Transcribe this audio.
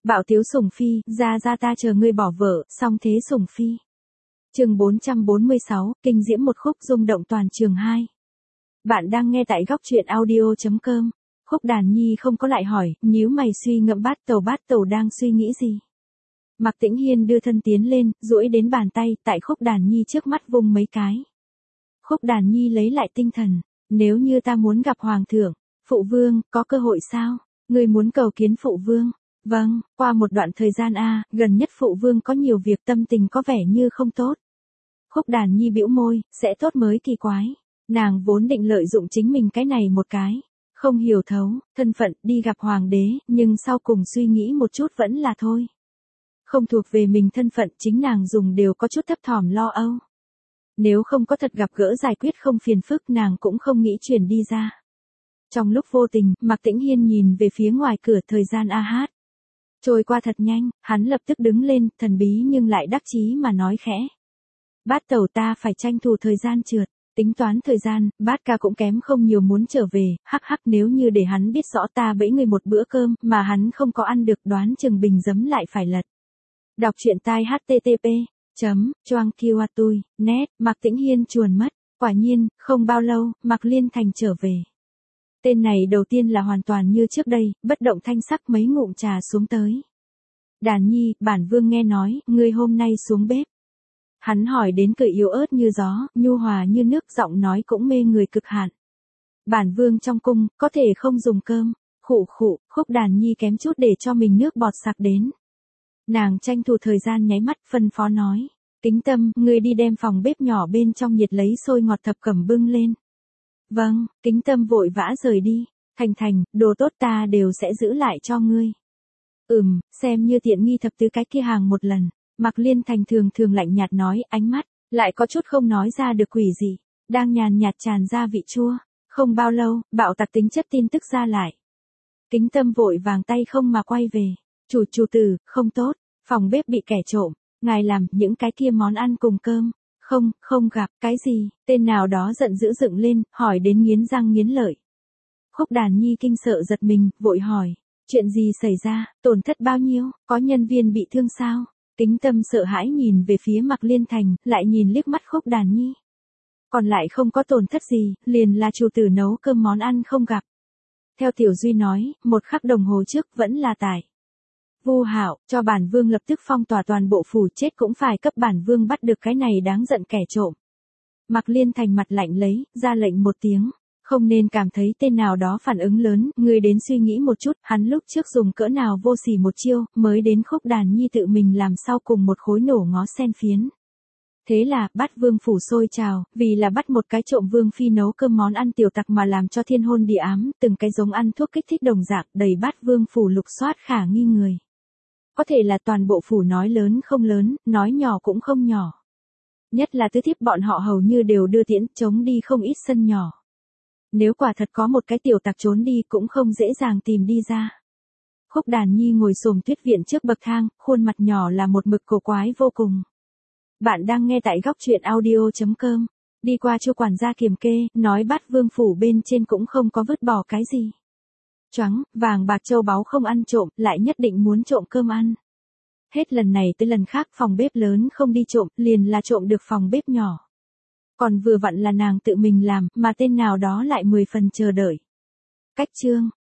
Bạo tiếu sủng phi, ra ta chờ ngươi bỏ vợ, xong thế sủng phi. Chương 446, kinh diễm một khúc rung động toàn trường 2. Bạn đang nghe tại góc truyện audio.com. Khúc Đàn Nhi không có lại hỏi, nhíu mày suy ngẫm bát tàu đang suy nghĩ gì. Mạc Tĩnh Hiên đưa thân tiến lên, duỗi đến bàn tay, tại Khúc Đàn Nhi trước mắt vung mấy cái. Khúc Đàn Nhi lấy lại tinh thần, nếu như ta muốn gặp Hoàng thượng, Phụ Vương, có cơ hội sao? Ngươi muốn cầu kiến Phụ Vương? Vâng, qua một đoạn thời gian gần nhất Phụ Vương có nhiều việc tâm tình có vẻ như không tốt. Khúc Đàn Nhi bĩu môi, sẽ tốt mới kỳ quái. Nàng vốn định lợi dụng chính mình cái này một cái. Không hiểu thấu, thân phận đi gặp Hoàng đế, nhưng sau cùng suy nghĩ một chút vẫn là thôi. Không thuộc về mình thân phận chính nàng dùng đều có chút thấp thỏm lo âu. Nếu không có thật gặp gỡ giải quyết không phiền phức nàng cũng không nghĩ chuyển đi ra. Trong lúc vô tình, Mạc Tĩnh Hiên nhìn về phía ngoài cửa thời gian hát. Trôi qua thật nhanh, hắn lập tức đứng lên, thần bí nhưng lại đắc chí mà nói khẽ. Bát tẩu ta phải tranh thủ thời gian trượt, tính toán thời gian, bát ca cũng kém không nhiều muốn trở về, hắc nếu như để hắn biết rõ ta bẫy người một bữa cơm mà hắn không có ăn được đoán chừng bình giấm lại phải lật. Đọc truyện tai http://choangkiwatui.net, Mạc Tĩnh Hiên chuồn mất, quả nhiên, không bao lâu, Mạc Liên Thành trở về. Tên này đầu tiên là hoàn toàn như trước đây, bất động thanh sắc mấy ngụm trà xuống tới. Đàn Nhi, bản vương nghe nói, ngươi hôm nay xuống bếp. Hắn hỏi đến cười yếu ớt như gió, nhu hòa như nước, giọng nói cũng mê người cực hạn. Bản vương trong cung, có thể không dùng cơm. Khúc Đàn Nhi kém chút để cho mình nước bọt sặc đến. Nàng tranh thủ thời gian nháy mắt phân phó nói. Kính Tâm, ngươi đi đem phòng bếp nhỏ bên trong nhiệt lấy xôi ngọt thập cẩm bưng lên. Vâng, Kính Tâm vội vã rời đi. Thành, đồ tốt ta đều sẽ giữ lại cho ngươi. Xem như tiện nghi thập tứ cái kia hàng một lần. Mạc Liên Thành thường lạnh nhạt nói, ánh mắt, lại có chút không nói ra được quỷ gì. Đang nhàn nhạt tràn ra vị chua. Không bao lâu, bạo tạc tính chất tin tức ra lại. Kính Tâm vội vàng tay không mà quay về. Chủ tử, không tốt, phòng bếp bị kẻ trộm. Ngài làm những cái kia món ăn cùng cơm. Không gặp, cái gì, tên nào đó giận dữ dựng lên, hỏi đến nghiến răng nghiến lợi. Khúc Đàn Nhi kinh sợ giật mình, vội hỏi, chuyện gì xảy ra, tổn thất bao nhiêu, có nhân viên bị thương sao? Kính Tâm sợ hãi nhìn về phía Mạc Liên Thành, lại nhìn liếc mắt Khúc Đàn Nhi. Còn lại không có tổn thất gì, liền là chủ tử nấu cơm món ăn không gặp. Theo Tiểu Duy nói, một khắc đồng hồ trước vẫn là tại. Vu Hạo, cho bản vương lập tức phong tỏa toàn bộ phủ, chết cũng phải cấp bản vương bắt được cái này đáng giận kẻ trộm. Mạc Liên Thành mặt lạnh lấy, ra lệnh một tiếng. Không nên cảm thấy tên nào đó phản ứng lớn, người đến suy nghĩ một chút, hắn lúc trước dùng cỡ nào vô sỉ một chiêu, mới đến Khúc Đàn Nhi tự mình làm sau cùng một khối nổ ngó sen phiến. Thế là, bắt vương phủ sôi trào, vì là bắt một cái trộm vương phi nấu cơm món ăn tiểu tặc mà làm cho thiên hôn địa ám, từng cái giống ăn thuốc kích thích đồng dạng, đầy bát vương phủ lục soát khả nghi người. Có thể là toàn bộ phủ nói lớn không lớn, nói nhỏ cũng không nhỏ. Nhất là tứ thiếp bọn họ hầu như đều đưa tiễn, chống đi không ít sân nhỏ. Nếu quả thật có một cái tiểu tặc trốn đi cũng không dễ dàng tìm đi ra. Khúc Đàn Nhi ngồi xổm tuyết viện trước bậc thang, khuôn mặt nhỏ là một mực cổ quái vô cùng. Bạn đang nghe tại góc truyện audio.com. Đi qua Chu quản gia kiểm kê, nói bát vương phủ bên trên cũng không có vứt bỏ cái gì. Choáng, vàng bạc châu báu không ăn trộm, lại nhất định muốn trộm cơm ăn. Hết lần này tới lần khác phòng bếp lớn không đi trộm, liền là trộm được phòng bếp nhỏ. Còn vừa vặn là nàng tự mình làm, mà tên nào đó lại 10 phần chờ đợi. Cách chương,